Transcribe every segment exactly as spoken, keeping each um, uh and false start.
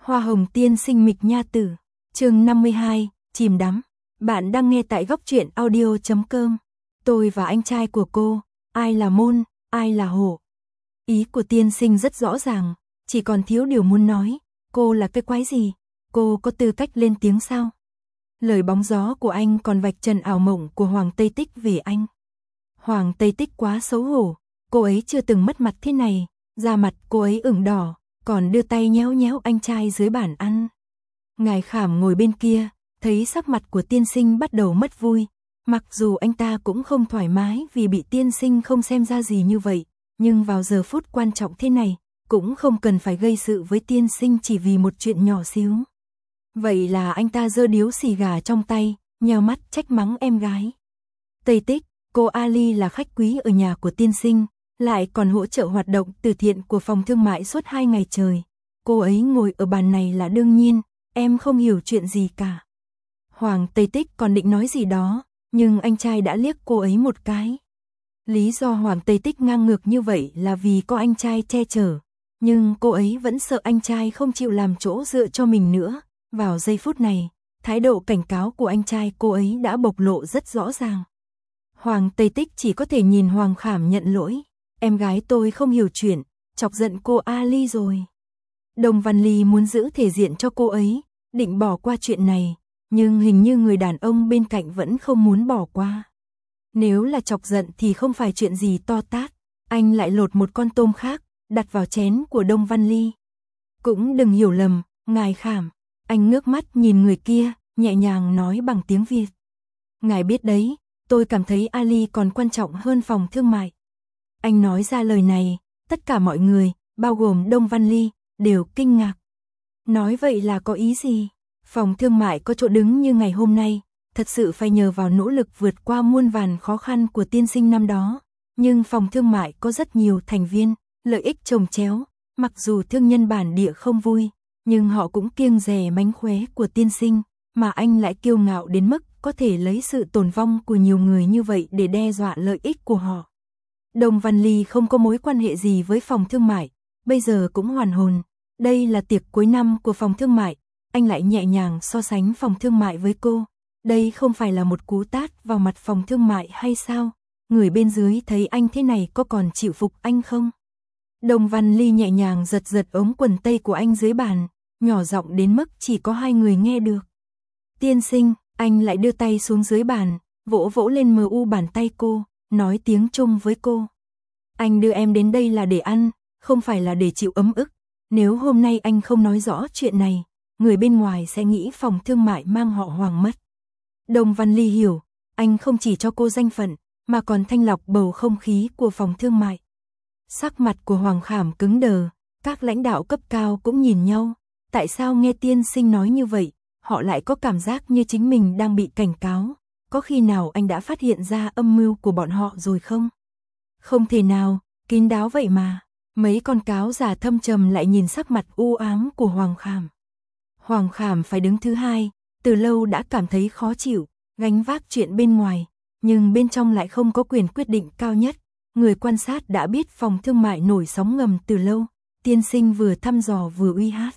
Hoa hồng tiên sinh Mịch Nha Tử, chương năm mươi hai, chìm đắm. Bạn đang nghe tại góc truyện audio chấm com. Tôi và anh trai của cô, ai là môn, ai là hổ. Ý của tiên sinh rất rõ ràng, chỉ còn thiếu điều muốn nói. Cô là cái quái gì? Cô có tư cách lên tiếng sao? Lời bóng gió của anh còn vạch trần ảo mộng của Hoàng Tây Tích về anh. Hoàng Tây Tích quá xấu hổ, cô ấy chưa từng mất mặt thế này, da mặt cô ấy ửng đỏ, còn đưa tay nhéo nhéo anh trai dưới bàn ăn. Ngài Khảm ngồi bên kia, thấy sắc mặt của tiên sinh bắt đầu mất vui, mặc dù anh ta cũng không thoải mái vì bị tiên sinh không xem ra gì như vậy, nhưng vào giờ phút quan trọng thế này, cũng không cần phải gây sự với tiên sinh chỉ vì một chuyện nhỏ xíu. Vậy là anh ta giơ điếu xì gà trong tay, nheo mắt trách mắng em gái. Tây Tích, cô Ali là khách quý ở nhà của tiên sinh, lại còn hỗ trợ hoạt động từ thiện của phòng thương mại suốt hai ngày trời. Cô ấy ngồi ở bàn này là đương nhiên, em không hiểu chuyện gì cả. Hoàng Tây Tích còn định nói gì đó, nhưng anh trai đã liếc cô ấy một cái. Lý do Hoàng Tây Tích ngang ngược như vậy là vì có anh trai che chở, nhưng cô ấy vẫn sợ anh trai không chịu làm chỗ dựa cho mình nữa. Vào giây phút này, thái độ cảnh cáo của anh trai cô ấy đã bộc lộ rất rõ ràng. Hoàng Tây Tích chỉ có thể nhìn Hoàng Khảm nhận lỗi. Em gái tôi không hiểu chuyện, chọc giận cô Ali rồi. Đồng Văn Ly muốn giữ thể diện cho cô ấy, định bỏ qua chuyện này, nhưng hình như người đàn ông bên cạnh vẫn không muốn bỏ qua. Nếu là chọc giận thì không phải chuyện gì to tát, anh lại lột một con tôm khác, đặt vào chén của Đông Văn Ly. Cũng đừng hiểu lầm, ngài Khảm, anh ngước mắt nhìn người kia, nhẹ nhàng nói bằng tiếng Việt. Ngài biết đấy, tôi cảm thấy Ali còn quan trọng hơn phòng thương mại. Anh nói ra lời này, tất cả mọi người, bao gồm Đông Văn Ly, đều kinh ngạc. Nói vậy là có ý gì? Phòng thương mại có chỗ đứng như ngày hôm nay, thật sự phải nhờ vào nỗ lực vượt qua muôn vàn khó khăn của tiên sinh năm đó. Nhưng phòng thương mại có rất nhiều thành viên, lợi ích chồng chéo, mặc dù thương nhân bản địa không vui, nhưng họ cũng kiêng dè mánh khóe của tiên sinh, mà anh lại kiêu ngạo đến mức có thể lấy sự tồn vong của nhiều người như vậy để đe dọa lợi ích của họ. Đồng Văn Ly không có mối quan hệ gì với phòng thương mại, bây giờ cũng hoàn hồn. Đây là tiệc cuối năm của phòng thương mại, anh lại nhẹ nhàng so sánh phòng thương mại với cô. Đây không phải là một cú tát vào mặt phòng thương mại hay sao? Người bên dưới thấy anh thế này có còn chịu phục anh không? Đồng Văn Ly nhẹ nhàng giật giật ống quần tây của anh dưới bàn, nhỏ giọng đến mức chỉ có hai người nghe được. Tiên sinh, anh lại đưa tay xuống dưới bàn, vỗ vỗ lên mờ u bàn tay cô, nói tiếng Trung với cô. Anh đưa em đến đây là để ăn, không phải là để chịu ấm ức. Nếu hôm nay anh không nói rõ chuyện này, người bên ngoài sẽ nghĩ phòng thương mại mang họ Hoàng mất. Đồng Văn Ly hiểu, anh không chỉ cho cô danh phận, mà còn thanh lọc bầu không khí của phòng thương mại. Sắc mặt của Hoàng Khảm cứng đờ, các lãnh đạo cấp cao cũng nhìn nhau. Tại sao nghe tiên sinh nói như vậy, họ lại có cảm giác như chính mình đang bị cảnh cáo. Có khi nào anh đã phát hiện ra âm mưu của bọn họ rồi không? Không thể nào, kín đáo vậy mà. Mấy con cáo già thâm trầm lại nhìn sắc mặt u ám của Hoàng Khảm. Hoàng Khảm phải đứng thứ hai, từ lâu đã cảm thấy khó chịu, gánh vác chuyện bên ngoài, nhưng bên trong lại không có quyền quyết định cao nhất. Người quan sát đã biết phòng thương mại nổi sóng ngầm từ lâu, tiên sinh vừa thăm dò vừa uy hát.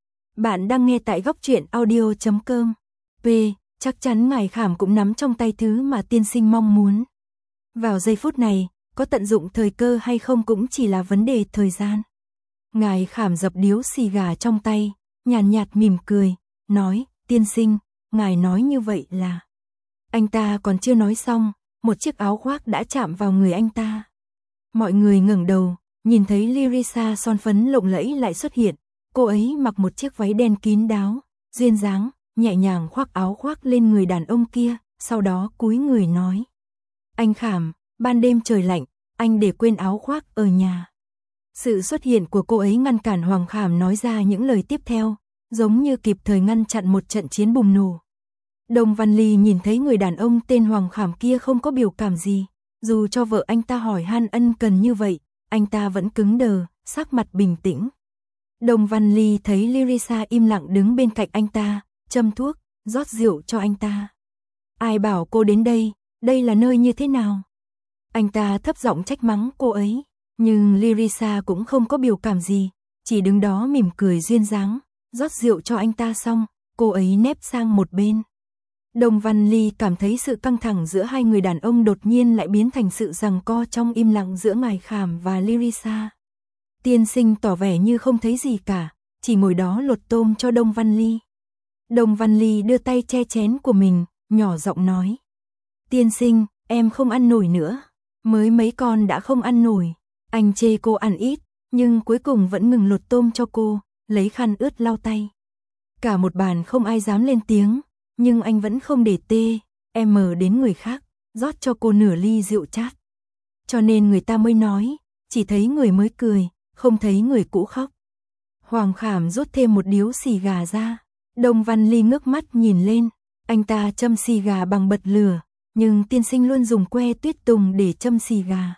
Bạn đang nghe tại góc truyện audio chấm com. P, chắc chắn ngài Khảm cũng nắm trong tay thứ mà tiên sinh mong muốn. Vào giây phút này, có tận dụng thời cơ hay không cũng chỉ là vấn đề thời gian. Ngài Khảm dập điếu xì gà trong tay, nhàn nhạt, nhạt mỉm cười, nói, tiên sinh, ngài nói như vậy là... Anh ta còn chưa nói xong, một chiếc áo khoác đã chạm vào người anh ta. Mọi người ngẩng đầu, nhìn thấy Lirisa son phấn lộng lẫy lại xuất hiện. Cô ấy mặc một chiếc váy đen kín đáo, duyên dáng, nhẹ nhàng khoác áo khoác lên người đàn ông kia, sau đó cúi người nói. Anh Khảm, ban đêm trời lạnh, anh để quên áo khoác ở nhà. Sự xuất hiện của cô ấy ngăn cản Hoàng Khảm nói ra những lời tiếp theo, giống như kịp thời ngăn chặn một trận chiến bùng nổ. Đồng Văn Ly nhìn thấy người đàn ông tên Hoàng Khảm kia không có biểu cảm gì, dù cho vợ anh ta hỏi han ân cần như vậy, anh ta vẫn cứng đờ, sắc mặt bình tĩnh. Đồng Văn Ly thấy Lirisa im lặng đứng bên cạnh anh ta, châm thuốc, rót rượu cho anh ta. Ai bảo cô đến đây, đây là nơi như thế nào? Anh ta thấp giọng trách mắng cô ấy, nhưng Lirisa cũng không có biểu cảm gì, chỉ đứng đó mỉm cười duyên dáng, rót rượu cho anh ta xong, cô ấy nép sang một bên. Đông Văn Ly cảm thấy sự căng thẳng giữa hai người đàn ông đột nhiên lại biến thành sự giằng co trong im lặng giữa Ngài Khảm và Lirisa. Tiên sinh tỏ vẻ như không thấy gì cả, chỉ ngồi đó lột tôm cho Đông Văn Ly. Đông Văn Ly đưa tay che chén của mình, nhỏ giọng nói. Tiên sinh, em không ăn nổi nữa. Mới mấy con đã không ăn nổi. Anh chê cô ăn ít, nhưng cuối cùng vẫn ngừng lột tôm cho cô, lấy khăn ướt lau tay. Cả một bàn không ai dám lên tiếng, nhưng anh vẫn không để tê, em mờ đến người khác, rót cho cô nửa ly rượu chát. Cho nên người ta mới nói, chỉ thấy người mới cười, không thấy người cũ khóc. Hoàng Khảm rút thêm một điếu xì gà ra. Đông Văn Ly ngước mắt nhìn lên, anh ta châm xì gà bằng bật lửa, nhưng tiên sinh luôn dùng que tuyết tùng để châm xì gà.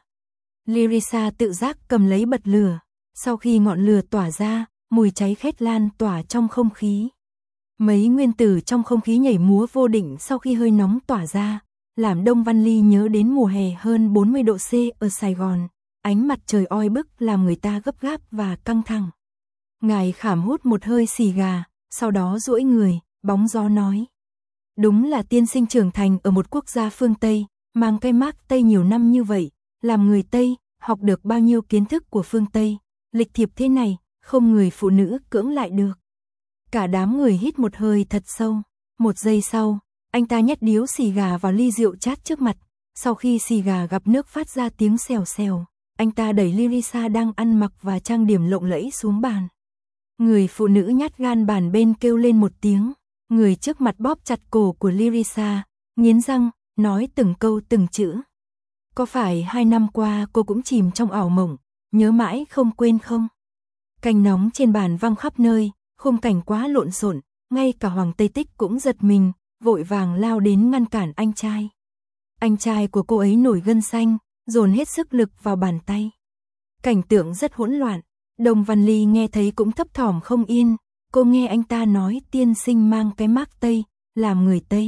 Lirisa tự giác cầm lấy bật lửa, sau khi ngọn lửa tỏa ra, mùi cháy khét lan tỏa trong không khí. Mấy nguyên tử trong không khí nhảy múa vô định sau khi hơi nóng tỏa ra, làm Đông Văn Ly nhớ đến mùa hè hơn bốn mươi độ C ở Sài Gòn, ánh mặt trời oi bức làm người ta gấp gáp và căng thẳng. Ngài Khảm hút một hơi xì gà, sau đó duỗi người, bóng gió nói. Đúng là tiên sinh trưởng thành ở một quốc gia phương Tây, mang cái mác Tây nhiều năm như vậy, làm người Tây, học được bao nhiêu kiến thức của phương Tây, lịch thiệp thế này, không người phụ nữ cưỡng lại được. Cả đám người hít một hơi thật sâu, một giây sau, anh ta nhét điếu xì gà vào ly rượu chát trước mặt, sau khi xì gà gặp nước phát ra tiếng xèo xèo, anh ta đẩy Lirisa đang ăn mặc và trang điểm lộng lẫy xuống bàn. Người phụ nữ nhát gan bàn bên kêu lên một tiếng, người trước mặt bóp chặt cổ của Lirisa, nghiến răng, nói từng câu từng chữ. Có phải hai năm qua cô cũng chìm trong ảo mộng, nhớ mãi không quên không? Canh nóng trên bàn văng khắp nơi, khung cảnh quá lộn xộn, ngay cả Hoàng Tây Tích cũng giật mình, vội vàng lao đến ngăn cản anh trai. Anh trai của cô ấy nổi gân xanh, dồn hết sức lực vào bàn tay. Cảnh tượng rất hỗn loạn, Đông Văn Ly nghe thấy cũng thấp thỏm không yên, cô nghe anh ta nói tiên sinh mang cái mác Tây, làm người Tây.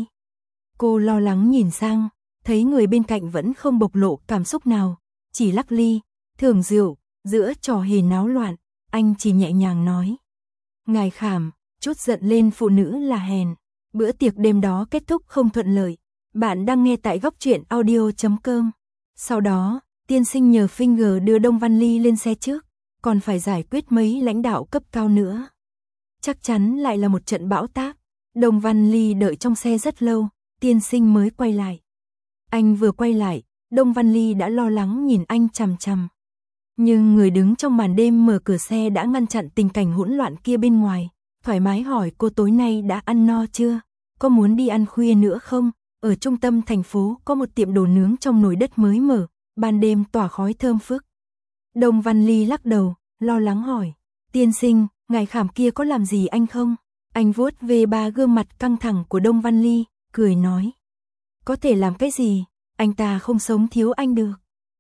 Cô lo lắng nhìn sang, thấy người bên cạnh vẫn không bộc lộ cảm xúc nào, chỉ lắc ly, thưởng rượu, giữa trò hề náo loạn, anh chỉ nhẹ nhàng nói. Ngài Khảm, chút giận lên phụ nữ là hèn. Bữa tiệc đêm đó kết thúc không thuận lợi. Bạn đang nghe tại góc truyện audio chấm com. Sau đó, tiên sinh nhờ Finger đưa Đông Văn Ly lên xe trước, còn phải giải quyết mấy lãnh đạo cấp cao nữa. Chắc chắn lại là một trận bão táp. Đông Văn Ly đợi trong xe rất lâu, tiên sinh mới quay lại. Anh vừa quay lại, Đông Văn Ly đã lo lắng nhìn anh chằm chằm. Nhưng người đứng trong màn đêm mở cửa xe đã ngăn chặn tình cảnh hỗn loạn kia bên ngoài, thoải mái hỏi cô tối nay đã ăn no chưa, có muốn đi ăn khuya nữa không, ở trung tâm thành phố có một tiệm đồ nướng trong nồi đất mới mở, ban đêm tỏa khói thơm phức. Đông Văn Ly lắc đầu, lo lắng hỏi, tiên sinh, ngài Khảm kia có làm gì anh không? Anh vuốt về ba gương mặt căng thẳng của Đông Văn Ly, cười nói, có thể làm cái gì, anh ta không sống thiếu anh được.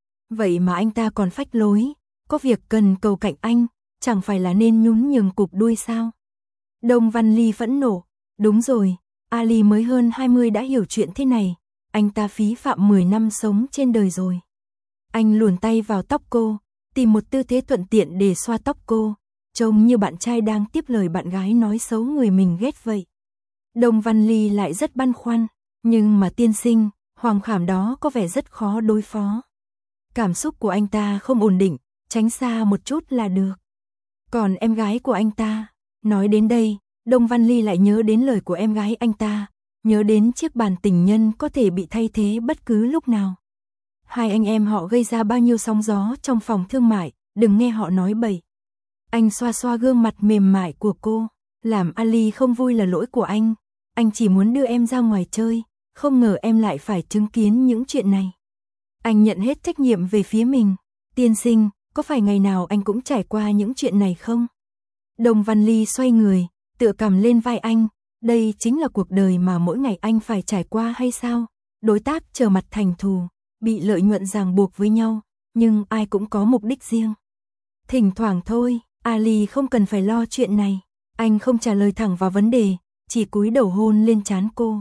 Vậy mà anh ta còn phách lối, có việc cần cầu cạnh anh, chẳng phải là nên nhún nhường cụp đuôi sao? Đông Văn Ly phẫn nộ, đúng rồi, Ali mới hơn hai mươi đã hiểu chuyện thế này, anh ta phí phạm mười năm sống trên đời rồi. Anh luồn tay vào tóc cô, tìm một tư thế thuận tiện để xoa tóc cô, trông như bạn trai đang tiếp lời bạn gái nói xấu người mình ghét vậy. Đông Văn Ly lại rất băn khoăn, nhưng mà tiên sinh, Hoàng Khảm đó có vẻ rất khó đối phó. Cảm xúc của anh ta không ổn định, tránh xa một chút là được. Còn em gái của anh ta, nói đến đây, Đông Văn Ly lại nhớ đến lời của em gái anh ta, nhớ đến chiếc bàn tình nhân có thể bị thay thế bất cứ lúc nào. Hai anh em họ gây ra bao nhiêu sóng gió trong phòng thương mại, đừng nghe họ nói bậy. Anh xoa xoa gương mặt mềm mại của cô, làm Ali không vui là lỗi của anh, anh chỉ muốn đưa em ra ngoài chơi, không ngờ em lại phải chứng kiến những chuyện này. Anh nhận hết trách nhiệm về phía mình, tiên sinh, có phải ngày nào anh cũng trải qua những chuyện này không? Đông Văn Ly xoay người, tựa cằm lên vai anh, đây chính là cuộc đời mà mỗi ngày anh phải trải qua hay sao? Đối tác trở mặt thành thù, bị lợi nhuận ràng buộc với nhau, nhưng ai cũng có mục đích riêng. Thỉnh thoảng thôi, Ali không cần phải lo chuyện này, anh không trả lời thẳng vào vấn đề, chỉ cúi đầu hôn lên trán cô.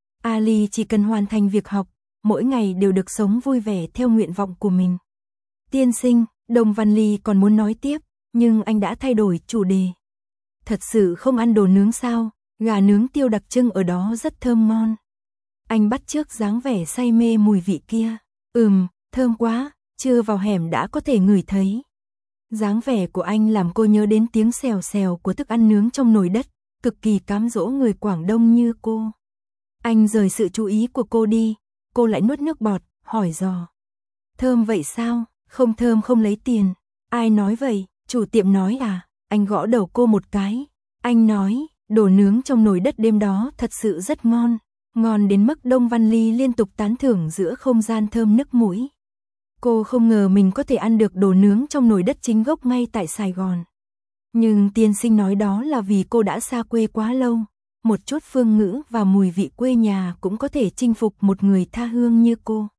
Ali chỉ cần hoàn thành việc học, mỗi ngày đều được sống vui vẻ theo nguyện vọng của mình. Tiên sinh, Đông Văn Ly còn muốn nói tiếp, nhưng anh đã thay đổi chủ đề. thật sự không ăn đồ nướng sao, gà nướng tiêu đặc trưng ở đó rất thơm ngon. Anh bắt chước dáng vẻ say mê mùi vị kia. Ừm, thơm quá, chưa vào hẻm đã có thể ngửi thấy. Dáng vẻ của anh làm cô nhớ đến tiếng xèo xèo của thức ăn nướng trong nồi đất, cực kỳ cám dỗ người Quảng Đông như cô. Anh rời sự chú ý của cô đi, cô lại nuốt nước bọt, hỏi dò. Thơm vậy sao, không thơm không lấy tiền. Ai nói vậy, chủ tiệm nói à, anh gõ đầu cô một cái. Anh nói, đồ nướng trong nồi đất đêm đó thật sự rất ngon, ngon đến mức Đông Văn Ly liên tục tán thưởng giữa không gian thơm nức mũi. Cô không ngờ mình có thể ăn được đồ nướng trong nồi đất chính gốc ngay tại Sài Gòn. Nhưng tiên sinh nói đó là vì cô đã xa quê quá lâu, một chút phương ngữ và mùi vị quê nhà cũng có thể chinh phục một người tha hương như cô.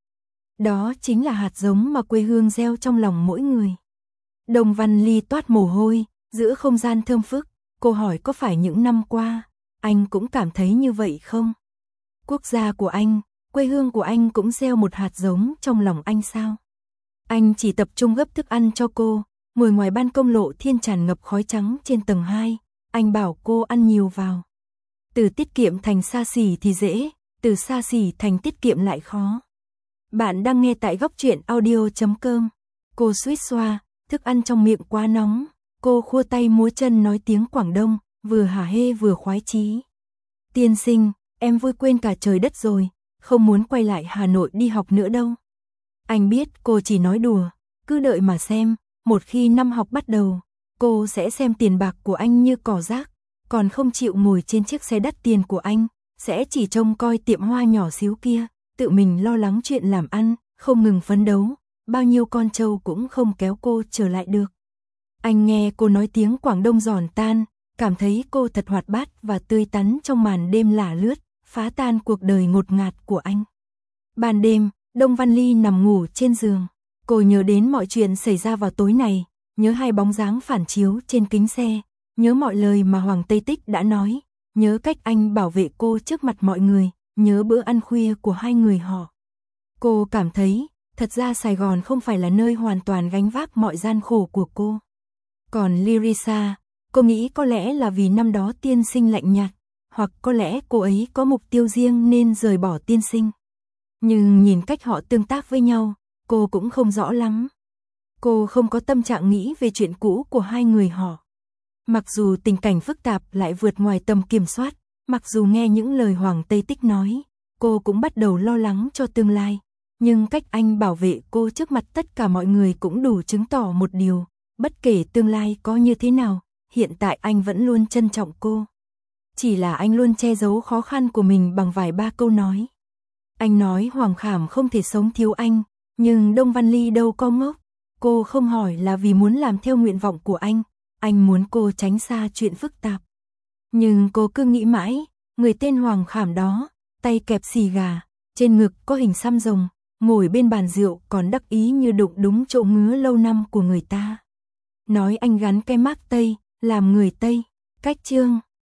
Đó chính là hạt giống mà quê hương gieo trong lòng mỗi người. Đông Văn Ly toát mồ hôi, giữa không gian thơm phức, cô hỏi có phải những năm qua, anh cũng cảm thấy như vậy không? Quốc gia của anh, quê hương của anh cũng gieo một hạt giống trong lòng anh sao? Anh chỉ tập trung gấp thức ăn cho cô, ngồi ngoài ban công lộ thiên tràn ngập khói trắng trên tầng hai, anh bảo cô ăn nhiều vào. Từ tiết kiệm thành xa xỉ thì dễ, từ xa xỉ thành tiết kiệm lại khó. Bạn đang nghe tại góc truyện audio chấm com. Cô suýt xoa, thức ăn trong miệng quá nóng, cô khua tay múa chân nói tiếng Quảng Đông, vừa hả hê vừa khoái chí. Tiên sinh, em vui quên cả trời đất rồi, không muốn quay lại Hà Nội đi học nữa đâu. Anh biết cô chỉ nói đùa, cứ đợi mà xem, một khi năm học bắt đầu, cô sẽ xem tiền bạc của anh như cỏ rác, còn không chịu ngồi trên chiếc xe đắt tiền của anh, sẽ chỉ trông coi tiệm hoa nhỏ xíu kia, tự mình lo lắng chuyện làm ăn, không ngừng phấn đấu, bao nhiêu con trâu cũng không kéo cô trở lại được. Anh nghe cô nói tiếng Quảng Đông giòn tan, cảm thấy cô thật hoạt bát và tươi tắn trong màn đêm lả lướt, phá tan cuộc đời ngột ngạt của anh. Ban đêm, Đông Văn Ly nằm ngủ trên giường, cô nhớ đến mọi chuyện xảy ra vào tối này, nhớ hai bóng dáng phản chiếu trên kính xe, nhớ mọi lời mà Hoàng Tây Tích đã nói, nhớ cách anh bảo vệ cô trước mặt mọi người, nhớ bữa ăn khuya của hai người họ. Cô cảm thấy, thật ra Sài Gòn không phải là nơi hoàn toàn gánh vác mọi gian khổ của cô. Còn Lirisa, cô nghĩ có lẽ là vì năm đó tiên sinh lạnh nhạt, hoặc có lẽ cô ấy có mục tiêu riêng nên rời bỏ tiên sinh. Nhưng nhìn cách họ tương tác với nhau, cô cũng không rõ lắm. Cô không có tâm trạng nghĩ về chuyện cũ của hai người họ. Mặc dù tình cảnh phức tạp lại vượt ngoài tầm kiểm soát, mặc dù nghe những lời Hoàng Tây Tích nói, cô cũng bắt đầu lo lắng cho tương lai. Nhưng cách anh bảo vệ cô trước mặt tất cả mọi người cũng đủ chứng tỏ một điều, bất kể tương lai có như thế nào, hiện tại anh vẫn luôn trân trọng cô. Chỉ là anh luôn che giấu khó khăn của mình bằng vài ba câu nói. Anh nói Hoàng Khảm không thể sống thiếu anh, nhưng Đông Văn Ly đâu có ngốc. Cô không hỏi là vì muốn làm theo nguyện vọng của anh, anh muốn cô tránh xa chuyện phức tạp. Nhưng cô cứ nghĩ mãi, người tên Hoàng Khảm đó, tay kẹp xì gà, trên ngực có hình xăm rồng, ngồi bên bàn rượu còn đắc ý như đụng đúng chỗ ngứa lâu năm của người ta. Nói anh gắn cái mác Tây, làm người Tây, cách chương.